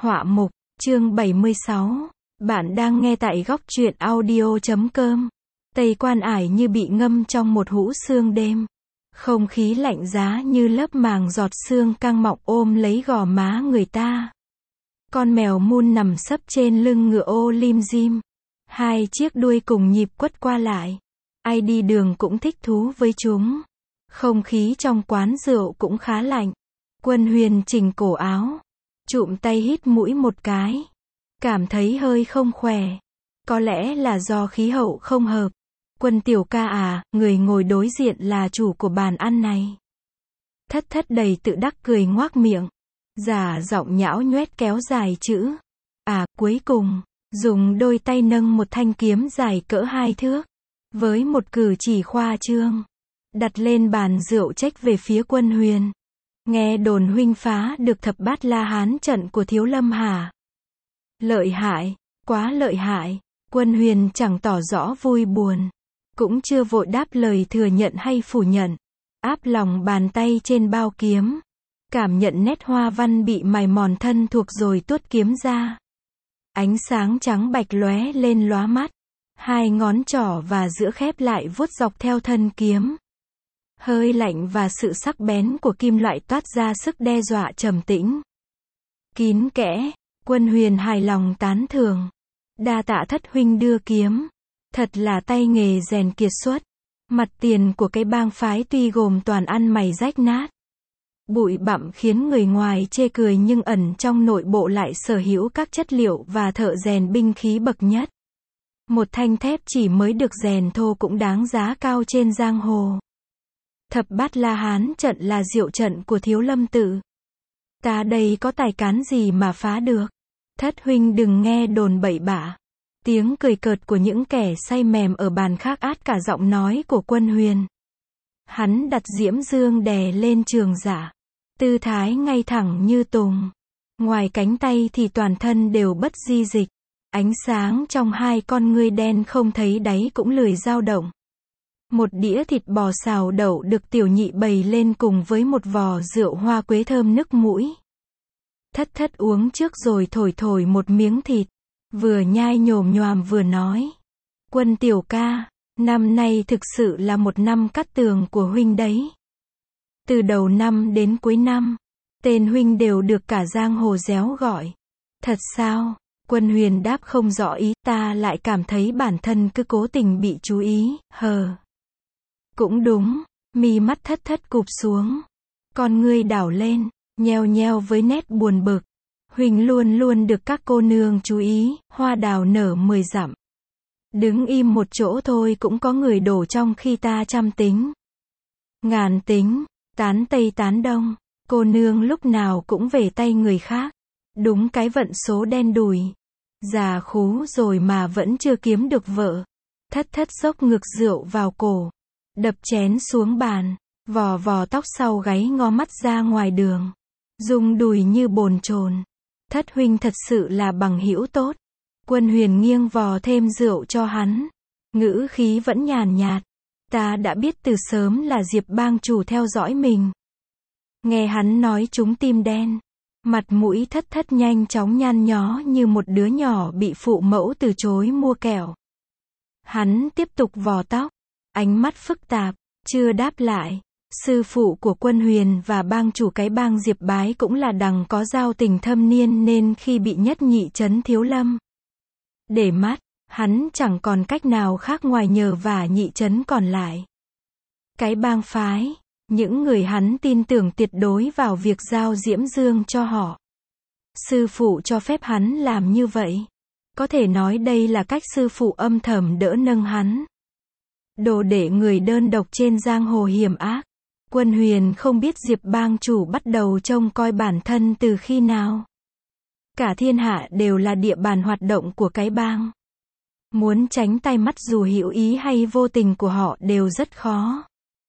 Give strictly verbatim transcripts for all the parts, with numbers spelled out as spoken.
Họa mục, chương bảy mươi sáu. Bạn đang nghe tại góc truyện audio chấm com. Tây Quan Ải như bị ngâm trong một hũ sương đêm. Không khí lạnh giá như lớp màng giọt sương căng mọng ôm lấy gò má người ta. Con mèo mun nằm sấp trên lưng ngựa ô lim dim. Hai chiếc đuôi cùng nhịp quất qua lại. Ai đi đường cũng thích thú với chúng. Không khí trong quán rượu cũng khá lạnh. Quân Huyền chỉnh cổ áo. Chụm tay hít mũi một cái. Cảm thấy hơi không khỏe. Có lẽ là do khí hậu không hợp. Quân tiểu ca à, người ngồi đối diện là chủ của bàn ăn này. Thất thất đầy tự đắc cười ngoác miệng. Giả giọng nhão nhoét kéo dài chữ. À, cuối cùng, dùng đôi tay nâng một thanh kiếm dài cỡ hai thước. Với một cử chỉ khoa trương. Đặt lên bàn rượu trách về phía Quân Huyền. Nghe đồn huynh phá được thập bát la hán trận của Thiếu Lâm hả? Lợi hại, quá lợi hại. Quân Huyền chẳng tỏ rõ vui buồn. Cũng chưa vội đáp lời thừa nhận hay phủ nhận. Áp lòng bàn tay trên bao kiếm. Cảm nhận nét hoa văn bị mài mòn thân thuộc rồi tuốt kiếm ra. Ánh sáng trắng bạch lóe lên lóa mắt. Hai ngón trỏ và giữa khép lại vuốt dọc theo thân kiếm. Hơi lạnh và sự sắc bén của kim loại toát ra sức đe dọa trầm tĩnh. Kín kẽ, Quân Huyền hài lòng tán thưởng. Đa tạ thất huynh đưa kiếm. Thật là tay nghề rèn kiệt xuất. Mặt tiền của cái bang phái tuy gồm toàn ăn mày rách nát. Bụi bặm khiến người ngoài chê cười nhưng ẩn trong nội bộ lại sở hữu các chất liệu và thợ rèn binh khí bậc nhất. Một thanh thép chỉ mới được rèn thô cũng đáng giá cao trên giang hồ. Thập bát la hán trận là diệu trận của Thiếu Lâm tự. Ta đây có tài cán gì mà phá được. Thất huynh đừng nghe đồn bậy bạ. Tiếng cười cợt của những kẻ say mềm ở bàn khác át cả giọng nói của Quân Huyền. Hắn đặt diễm dương đè lên trường giả. Tư thái ngay thẳng như tùng. Ngoài cánh tay thì toàn thân đều bất di dịch. Ánh sáng trong hai con ngươi đen không thấy đáy cũng lười dao động. Một đĩa thịt bò xào đậu được tiểu nhị bày lên cùng với một vò rượu hoa quế thơm nức mũi. Thất thất uống trước rồi thổi thổi một miếng thịt. Vừa nhai nhồm nhoàm vừa nói. Quân tiểu ca, năm nay thực sự là một năm cát tường của huynh đấy. Từ đầu năm đến cuối năm, tên huynh đều được cả giang hồ réo gọi. Thật sao? Quân Huyền đáp không rõ ý, ta lại cảm thấy bản thân cứ cố tình bị chú ý, hờ. Cũng đúng, mi mắt thất thất cụp xuống. Con ngươi đảo lên, nheo nheo với nét buồn bực. Huỳnh luôn luôn được các cô nương chú ý, hoa đào nở mười dặm. Đứng im một chỗ thôi cũng có người đổ trong khi ta trăm tính. Ngàn tính, tán tây tán đông, cô nương lúc nào cũng về tay người khác. Đúng cái vận số đen đủi. Già khú rồi mà vẫn chưa kiếm được vợ. Thất thất xốc ngực rượu vào cổ. Đập chén xuống bàn. Vò vò tóc sau gáy ngó mắt ra ngoài đường. Rung đùi như bồn chồn. Thất huynh thật sự là bằng hữu tốt. Quân Huyền nghiêng vò thêm rượu cho hắn. Ngữ khí vẫn nhàn nhạt. Ta đã biết từ sớm là Diệp bang chủ theo dõi mình. Nghe hắn nói chúng tim đen. Mặt mũi thất thất nhanh chóng nhăn nhó như một đứa nhỏ bị phụ mẫu từ chối mua kẹo. Hắn tiếp tục vò tóc. Ánh mắt phức tạp. Chưa đáp lại. Sư phụ của Quân Huyền và bang chủ cái bang Diệp Bái cũng là đằng có giao tình thâm niên nên khi bị nhất nhị trấn Thiếu Lâm để mắt, hắn chẳng còn cách nào khác ngoài nhờ vả nhị trấn còn lại. Cái bang phái, những người hắn tin tưởng tuyệt đối vào việc giao diễm dương cho họ. Sư phụ cho phép hắn làm như vậy. Có thể nói đây là cách sư phụ âm thầm đỡ nâng hắn. Đồ để người đơn độc trên giang hồ hiểm ác. Quân Huyền không biết Diệp bang chủ bắt đầu trông coi bản thân từ khi nào. Cả thiên hạ đều là địa bàn hoạt động của cái bang. Muốn tránh tay mắt dù hữu ý hay vô tình của họ đều rất khó.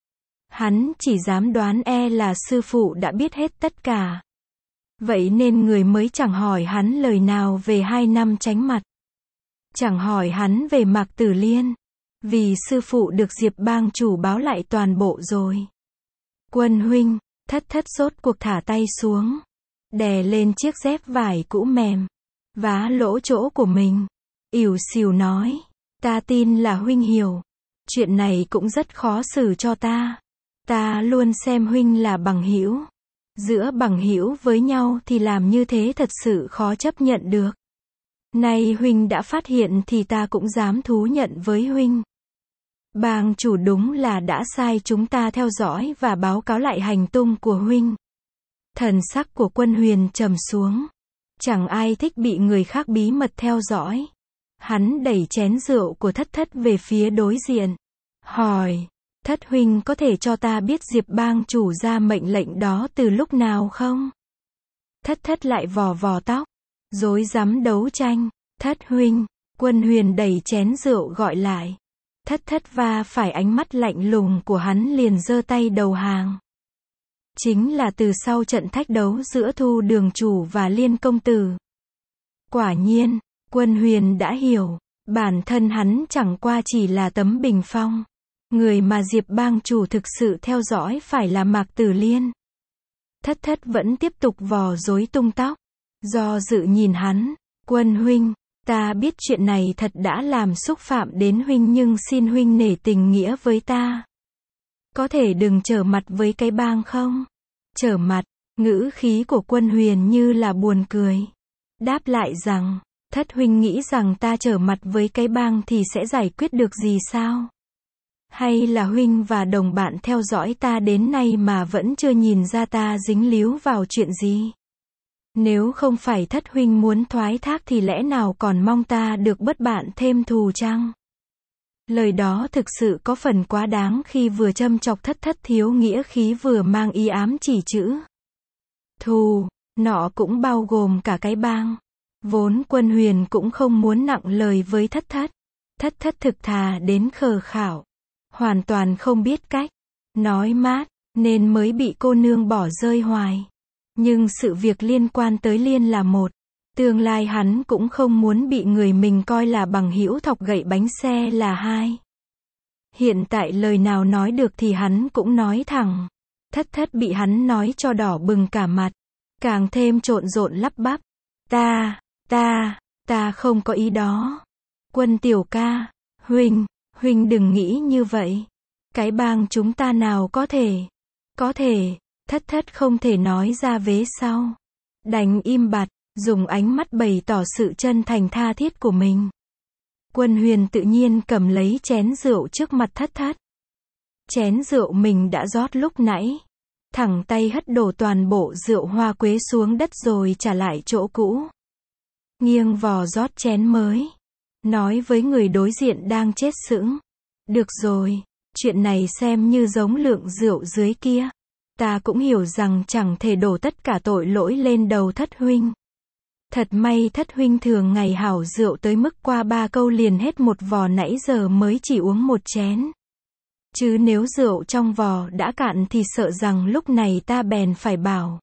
Hắn chỉ dám đoán e là sư phụ đã biết hết tất cả. Vậy nên người mới chẳng hỏi hắn lời nào về hai năm tránh mặt. Chẳng hỏi hắn về Mạc Tử Liên. Vì sư phụ được Diệp bang chủ báo lại toàn bộ rồi. Quân huynh, thất thất sốt cuộc thả tay xuống. đè lên chiếc dép vải cũ mềm, vá lỗ chỗ của mình. Ỉu xìu nói, ta tin là huynh hiểu. Chuyện này cũng rất khó xử cho ta. Ta luôn xem huynh là bằng hữu. Giữa bằng hữu với nhau thì làm như thế thật sự khó chấp nhận được. Nay huynh đã phát hiện thì ta cũng dám thú nhận với huynh. Bang chủ đúng là đã sai chúng ta theo dõi và báo cáo lại hành tung của huynh. Thần sắc của Quân Huyền trầm xuống. Chẳng ai thích bị người khác bí mật theo dõi. Hắn đẩy chén rượu của Thất Thất về phía đối diện. Hỏi, Thất huynh có thể cho ta biết Diệp bang chủ ra mệnh lệnh đó từ lúc nào không? Thất Thất lại vò vò tóc. Rối rắm đấu tranh. Thất huynh, Quân Huyền đẩy chén rượu gọi lại. Thất Thất va phải ánh mắt lạnh lùng của hắn liền giơ tay đầu hàng. Chính là từ sau trận thách đấu giữa Thu đường chủ và Liên công tử. Quả nhiên, Quân Huyền đã hiểu, bản thân hắn chẳng qua chỉ là tấm bình phong. Người mà Diệp bang chủ thực sự theo dõi phải là Mạc Tử Liên. Thất Thất vẫn tiếp tục vò rối tung tóc. Do dự nhìn hắn, Quân huynh, ta biết chuyện này thật đã làm xúc phạm đến huynh nhưng xin huynh nể tình nghĩa với ta. Có thể đừng trở mặt với cái bang không? Trở mặt, ngữ khí của Quân Huyền như là buồn cười. Đáp lại rằng, Thất huynh nghĩ rằng ta trở mặt với cái bang thì sẽ giải quyết được gì sao? Hay là huynh và đồng bạn theo dõi ta đến nay mà vẫn chưa nhìn ra ta dính líu vào chuyện gì? Nếu không phải Thất huynh muốn thoái thác thì lẽ nào còn mong ta được bất bạn thêm thù chăng? Lời đó thực sự có phần quá đáng khi vừa châm chọc Thất Thất thiếu nghĩa khí vừa mang ý ám chỉ chữ thù, nọ cũng bao gồm cả cái bang. Vốn Quân Huyền cũng không muốn nặng lời với Thất Thất. Thất Thất thực thà đến khờ khảo. Hoàn toàn không biết cách nói mát, nên mới bị cô nương bỏ rơi hoài. Nhưng sự việc liên quan tới Liên là một. Tương lai hắn cũng không muốn bị người mình coi là bằng hữu thọc gậy bánh xe là hai. Hiện tại lời nào nói được thì hắn cũng nói thẳng. Thất Thất bị hắn nói cho đỏ bừng cả mặt. Càng thêm trộn rộn lắp bắp. Ta, ta, ta không có ý đó. Quân tiểu ca, huynh, huynh đừng nghĩ như vậy. Cái bang chúng ta nào có thể. Có thể, Thất Thất không thể nói ra vế sau. Đành im bặt, dùng ánh mắt bày tỏ sự chân thành tha thiết của mình. Quân Huyền tự nhiên cầm lấy chén rượu trước mặt Thất Thất. Chén rượu mình đã rót lúc nãy. Thẳng tay hất đổ toàn bộ rượu hoa quế xuống đất rồi trả lại chỗ cũ. Nghiêng vò rót chén mới. Nói với người đối diện đang chết sững. Được rồi, chuyện này xem như giống lượng rượu dưới kia. Ta cũng hiểu rằng chẳng thể đổ tất cả tội lỗi lên đầu Thất huynh. Thật may Thất huynh thường ngày hảo rượu tới mức qua ba câu liền hết một vò nãy giờ mới chỉ uống một chén. Chứ nếu rượu trong vò đã cạn thì sợ rằng lúc này ta bèn phải bảo.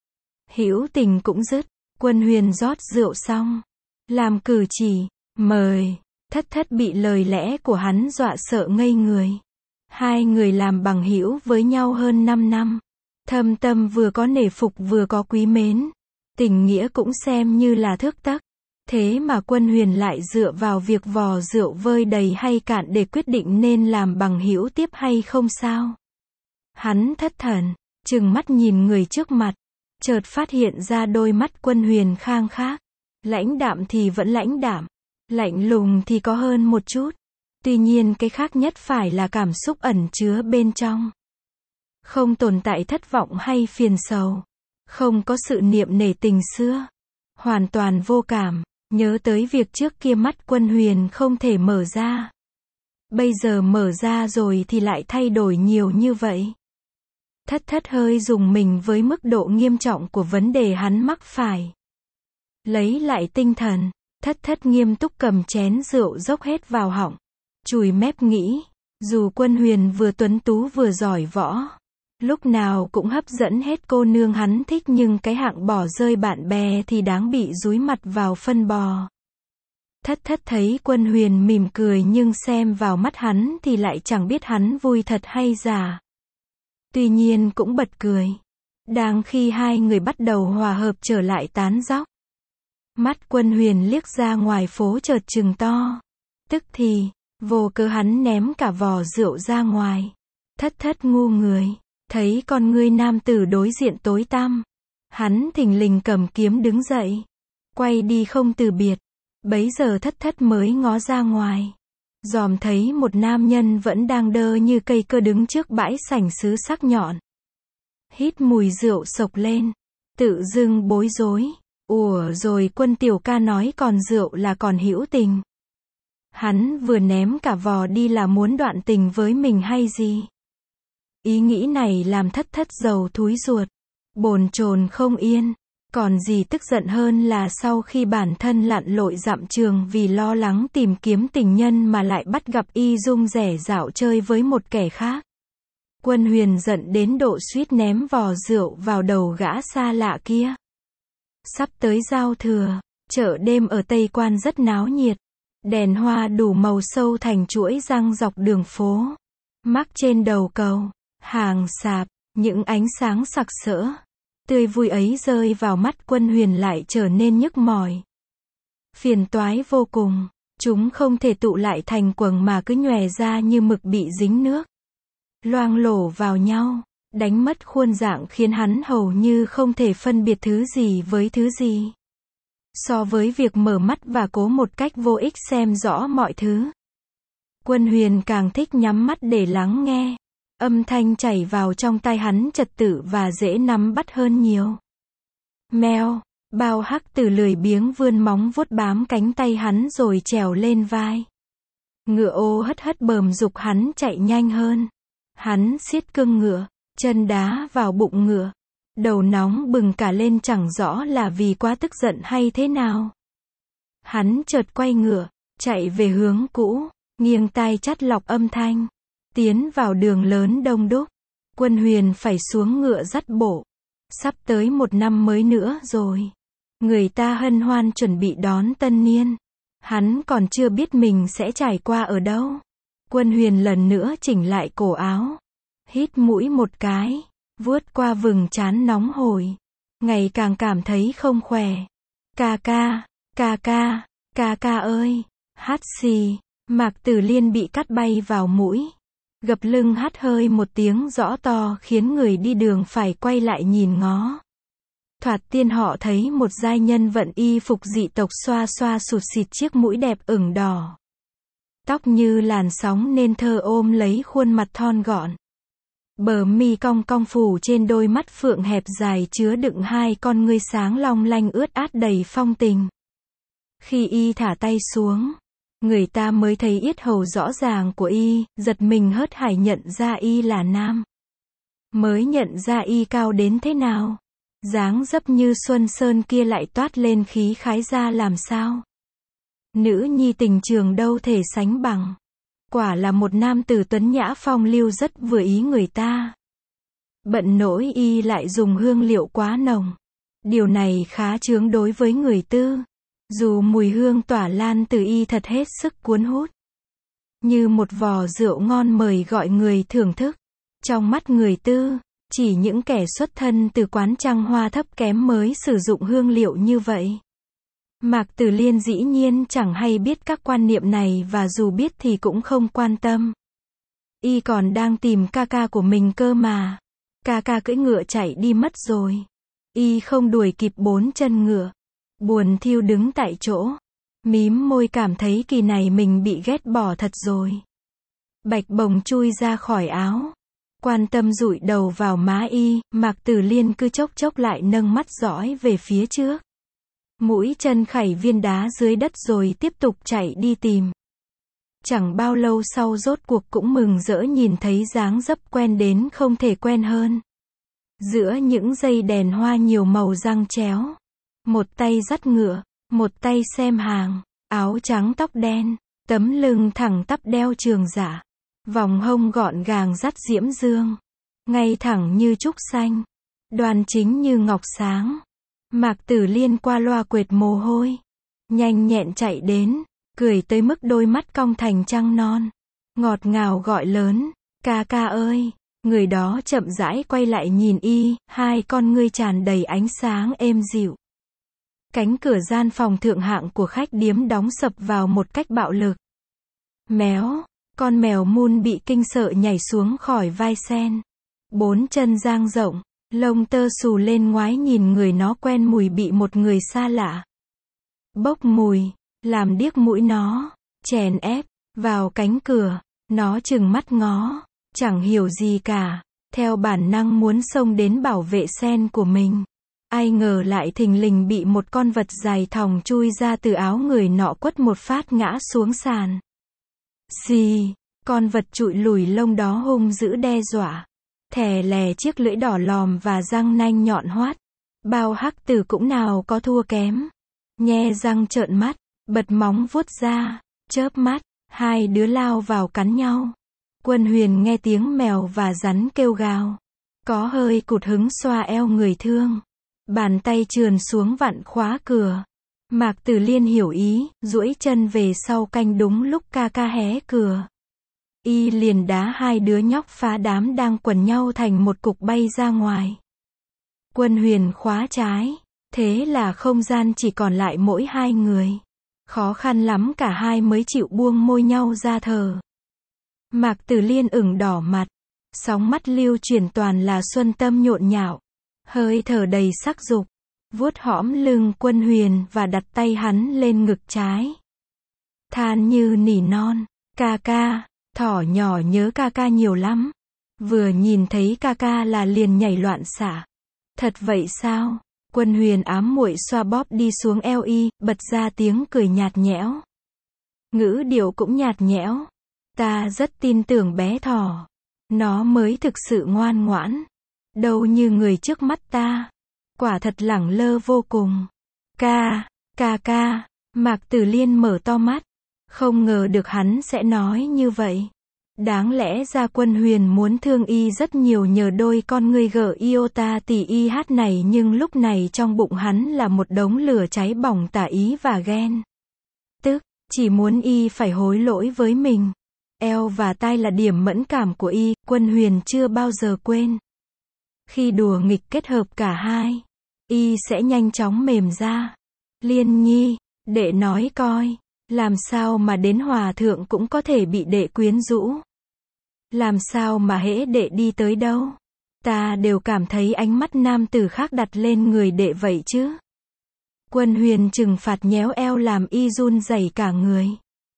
Hữu tình cũng dứt, Quân Huyền rót rượu xong. Làm cử chỉ, mời, Thất Thất bị lời lẽ của hắn dọa sợ ngây người. Hai người làm bằng hữu với nhau hơn năm năm. Thâm tâm vừa có nể phục vừa có quý mến. Tình nghĩa cũng xem như là thước tắc. Thế mà Quân Huyền lại dựa vào việc vò rượu vơi đầy hay cạn để quyết định nên làm bằng hữu tiếp hay không sao? Hắn thất thần, trừng mắt nhìn người trước mặt. Chợt phát hiện ra đôi mắt Quân Huyền khang khác. Lãnh đạm thì vẫn lãnh đạm. Lạnh lùng thì có hơn một chút. Tuy nhiên cái khác nhất phải là cảm xúc ẩn chứa bên trong. Không tồn tại thất vọng hay phiền sầu. Không có sự niệm nể tình xưa. Hoàn toàn vô cảm. Nhớ tới việc trước kia mắt Quân Huyền không thể mở ra. Bây giờ mở ra rồi thì lại thay đổi nhiều như vậy. Thất Thất hơi rùng mình với mức độ nghiêm trọng của vấn đề hắn mắc phải. Lấy lại tinh thần, Thất Thất nghiêm túc cầm chén rượu dốc hết vào họng. Chùi mép nghĩ, dù Quân Huyền vừa tuấn tú vừa giỏi võ, lúc nào cũng hấp dẫn hết cô nương hắn thích nhưng cái hạng bỏ rơi bạn bè thì đáng bị dúi mặt vào phân bò. Thất Thất thấy Quân Huyền mỉm cười nhưng xem vào mắt hắn thì lại chẳng biết hắn vui thật hay giả. Tuy nhiên cũng bật cười. Đang khi hai người bắt đầu hòa hợp trở lại tán dóc. Mắt Quân Huyền liếc ra ngoài phố chợt trừng to. Tức thì, vô cớ hắn ném cả vò rượu ra ngoài. Thất thất ngu người, thấy con ngươi nam tử đối diện tối tăm. Hắn thình lình cầm kiếm đứng dậy. Quay đi không từ biệt. Bấy giờ thất thất mới ngó ra ngoài. Dòm thấy một nam nhân vẫn đang đơ như cây cơ đứng trước bãi sảnh sứ sắc nhọn. Hít mùi rượu sộc lên. Tự dưng bối rối. Ủa rồi Quân tiểu ca nói còn rượu là còn hữu tình. Hắn vừa ném cả vò đi là muốn đoạn tình với mình hay gì? Ý nghĩ này làm thất thất dầu thúi ruột. Bồn chồn không yên. Còn gì tức giận hơn là sau khi bản thân lặn lội dặm trường vì lo lắng tìm kiếm tình nhân mà lại bắt gặp y dung rẻ dạo chơi với một kẻ khác. Quân Huyền giận đến độ suýt ném vò rượu vào đầu gã xa lạ kia. Sắp tới giao thừa, chợ đêm ở Tây Quan rất náo nhiệt. Đèn hoa đủ màu sâu thành chuỗi răng dọc đường phố. Mắc trên đầu cầu, hàng sạp, những ánh sáng sặc sỡ. Tươi vui ấy rơi vào mắt Quân Huyền lại trở nên nhức mỏi. Phiền toái vô cùng, chúng không thể tụ lại thành quầng mà cứ nhòe ra như mực bị dính nước. Loang lổ vào nhau, đánh mất khuôn dạng khiến hắn hầu như không thể phân biệt thứ gì với thứ gì. So với việc mở mắt và cố một cách vô ích xem rõ mọi thứ, Quân Huyền càng thích nhắm mắt để lắng nghe. Âm thanh chảy vào trong tai hắn trật tự và dễ nắm bắt hơn nhiều. Meo, bao hắc tử lười biếng vươn móng vuốt bám cánh tay hắn rồi trèo lên vai. Ngựa ô hất hất bờm giục hắn chạy nhanh hơn. Hắn siết cương ngựa, chân đá vào bụng ngựa. Đầu nóng bừng cả lên chẳng rõ là vì quá tức giận hay thế nào. Hắn chợt quay ngựa, chạy về hướng cũ, nghiêng tai chắt lọc âm thanh. Tiến vào đường lớn đông đúc. Quân Huyền phải xuống ngựa dắt bộ. Sắp tới một năm mới nữa rồi. Người ta hân hoan chuẩn bị đón tân niên. Hắn còn chưa biết mình sẽ trải qua ở đâu. Quân Huyền lần nữa chỉnh lại cổ áo. Hít mũi một cái. Vuốt qua vừng trán nóng hổi. Ngày càng cảm thấy không khỏe. Ca ca, ca ca, ca ca ơi. Hắt xì. Mạc Tử Liên bị cắt bay vào mũi. Gập lưng hắt hơi một tiếng rõ to khiến người đi đường phải quay lại nhìn ngó. Thoạt tiên họ thấy một giai nhân vận y phục dị tộc xoa xoa sụt xịt chiếc mũi đẹp ửng đỏ. Tóc như làn sóng nên thơ ôm lấy khuôn mặt thon gọn. Bờ mi cong cong phủ trên đôi mắt phượng hẹp dài chứa đựng hai con ngươi sáng long lanh ướt át đầy phong tình. Khi y thả tay xuống, người ta mới thấy yết hầu rõ ràng của y, giật mình hớt hải nhận ra y là nam. Mới nhận ra y cao đến thế nào. Dáng dấp như Xuân Sơn kia lại toát lên khí khái ra làm sao. Nữ nhi tình trường đâu thể sánh bằng. Quả là một nam tử tuấn nhã phong lưu rất vừa ý người ta. Bận nỗi y lại dùng hương liệu quá nồng. Điều này khá chướng đối với người tư. Dù mùi hương tỏa lan từ y thật hết sức cuốn hút. Như một vò rượu ngon mời gọi người thưởng thức. Trong mắt người tư, chỉ những kẻ xuất thân từ quán trăng hoa thấp kém mới sử dụng hương liệu như vậy. Mạc Tử Liên dĩ nhiên chẳng hay biết các quan niệm này và dù biết thì cũng không quan tâm. Y còn đang tìm ca ca của mình cơ mà. Ca ca cưỡi ngựa chạy đi mất rồi. Y không đuổi kịp bốn chân ngựa. Buồn thiêu đứng tại chỗ. Mím môi cảm thấy kỳ này mình bị ghét bỏ thật rồi. Bạch bồng chui ra khỏi áo. Quan tâm dụi đầu vào má y, Mạc Tử Liên cứ chốc chốc lại nâng mắt dõi về phía trước. Mũi chân khẩy viên đá dưới đất rồi tiếp tục chạy đi tìm. Chẳng bao lâu sau rốt cuộc cũng mừng rỡ nhìn thấy dáng dấp quen đến không thể quen hơn. Giữa những dây đèn hoa nhiều màu giăng chéo. Một tay dắt ngựa, một tay xem hàng, áo trắng tóc đen, tấm lưng thẳng tắp đeo trường giả. Vòng hông gọn gàng dắt diễm dương. Ngay thẳng như trúc xanh. Đoan chính như ngọc sáng. Mạc Tử Liên qua loa quệt mồ hôi. Nhanh nhẹn chạy đến, cười tới mức đôi mắt cong thành trăng non. Ngọt ngào gọi lớn, ca ca ơi, Người đó chậm rãi quay lại nhìn y, hai con ngươi tràn đầy ánh sáng êm dịu. Cánh cửa gian phòng thượng hạng của khách điếm đóng sập vào một cách bạo lực. Méo, con mèo Moon bị kinh sợ nhảy xuống khỏi vai Sen. Bốn chân dang rộng, lông tơ xù lên ngoái nhìn người nó quen mùi bị một người xa lạ bốc mùi, làm điếc mũi nó, chèn ép vào cánh cửa. Nó trừng mắt ngó, chẳng hiểu gì cả, theo bản năng muốn xông đến bảo vệ Sen của mình. Ai ngờ lại thình lình bị một con vật dài thòng chui ra từ áo người nọ quất một phát ngã xuống sàn. Xì, con vật trụi lùi lông đó hung dữ đe dọa. Thè lè chiếc lưỡi đỏ lòm và răng nanh nhọn hoắt. Bao hắc tử cũng nào có thua kém. Nhe răng trợn mắt, bật móng vuốt ra, chớp mắt, hai đứa lao vào cắn nhau. Quân Huyền nghe tiếng mèo và rắn kêu gào. Có hơi cụt hứng xoa eo người thương. Bàn tay trườn xuống vặn khóa cửa. Mạc Tử Liên hiểu ý, duỗi chân về sau canh đúng lúc ca ca hé cửa. Y liền đá hai đứa nhóc phá đám đang quần nhau thành một cục bay ra ngoài. Quân Huyền khóa trái. Thế là không gian chỉ còn lại mỗi hai người. Khó khăn lắm cả hai mới chịu buông môi nhau ra thở. Mạc Tử Liên ửng đỏ mặt. Sóng mắt lưu chuyển toàn là xuân tâm nhộn nhạo. Hơi thở đầy sắc dục. Vuốt hõm lưng Quân Huyền và đặt tay hắn lên ngực trái. Than như nỉ non. Ca ca, thỏ nhỏ nhớ ca ca nhiều lắm. Vừa nhìn thấy ca ca là liền nhảy loạn xạ. Thật vậy sao? Quân Huyền ám muội xoa bóp đi xuống eo y, bật ra tiếng cười nhạt nhẽo. Ngữ điệu cũng nhạt nhẽo. Ta rất tin tưởng bé thỏ. Nó mới thực sự ngoan ngoãn. Đâu như người trước mắt ta. Quả thật lẳng lơ vô cùng. Ca, ca ca, Mạc Tử Liên mở to mắt. Không ngờ được hắn sẽ nói như vậy. Đáng lẽ ra Quân Huyền muốn thương y rất nhiều nhờ đôi con ngươi gở iota tỉ y hát này, nhưng lúc này trong bụng hắn là một đống lửa cháy bỏng tả ý và ghen. Tức, chỉ muốn y phải hối lỗi với mình. Eo và tai là điểm mẫn cảm của y, Quân Huyền chưa bao giờ quên. Khi đùa nghịch kết hợp cả hai, y sẽ nhanh chóng mềm ra. Liên Nhi, đệ nói coi. Làm sao mà đến hòa thượng cũng có thể bị đệ quyến rũ? Làm sao mà hễ đệ đi tới đâu, ta đều cảm thấy ánh mắt nam tử khác đặt lên người đệ vậy chứ? Quân Huyền trừng phạt nhéo eo làm y run rẩy cả người.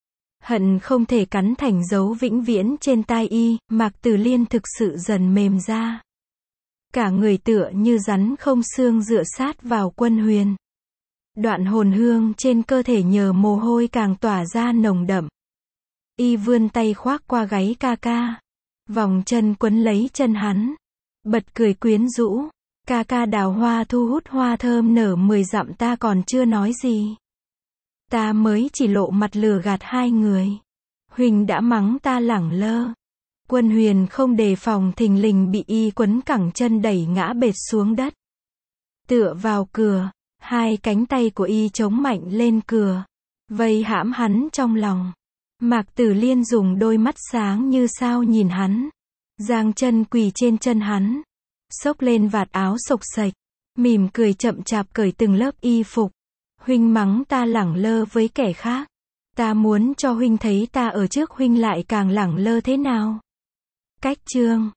Hận không thể cắn thành dấu vĩnh viễn trên tai y, Mạc Tử Liên thực sự dần mềm ra. Cả người tựa như rắn không xương dựa sát vào Quân Huyền. Đoạn hồn hương trên cơ thể nhờ mồ hôi càng tỏa ra nồng đậm. Y vươn tay khoác qua gáy ca ca. Vòng chân quấn lấy chân hắn. Bật cười quyến rũ. Ca ca đào hoa thu hút hoa thơm nở mười dặm ta còn chưa nói gì. Ta mới chỉ lộ mặt lừa gạt hai người. Huỳnh đã mắng ta lẳng lơ. Quân Huyền không đề phòng thình lình bị y quấn cẳng chân đẩy ngã bệt xuống đất. Tựa vào cửa. Hai cánh tay của y chống mạnh lên cửa. Vây hãm hắn trong lòng. Mạc Tử Liên dùng đôi mắt sáng như sao nhìn hắn. Giang chân quỳ trên chân hắn. Xốc lên vạt áo xộc xệch. Mỉm cười chậm chạp cởi từng lớp y phục. Huynh mắng ta lẳng lơ với kẻ khác. Ta muốn cho huynh thấy ta ở trước huynh lại càng lẳng lơ thế nào. Cách chương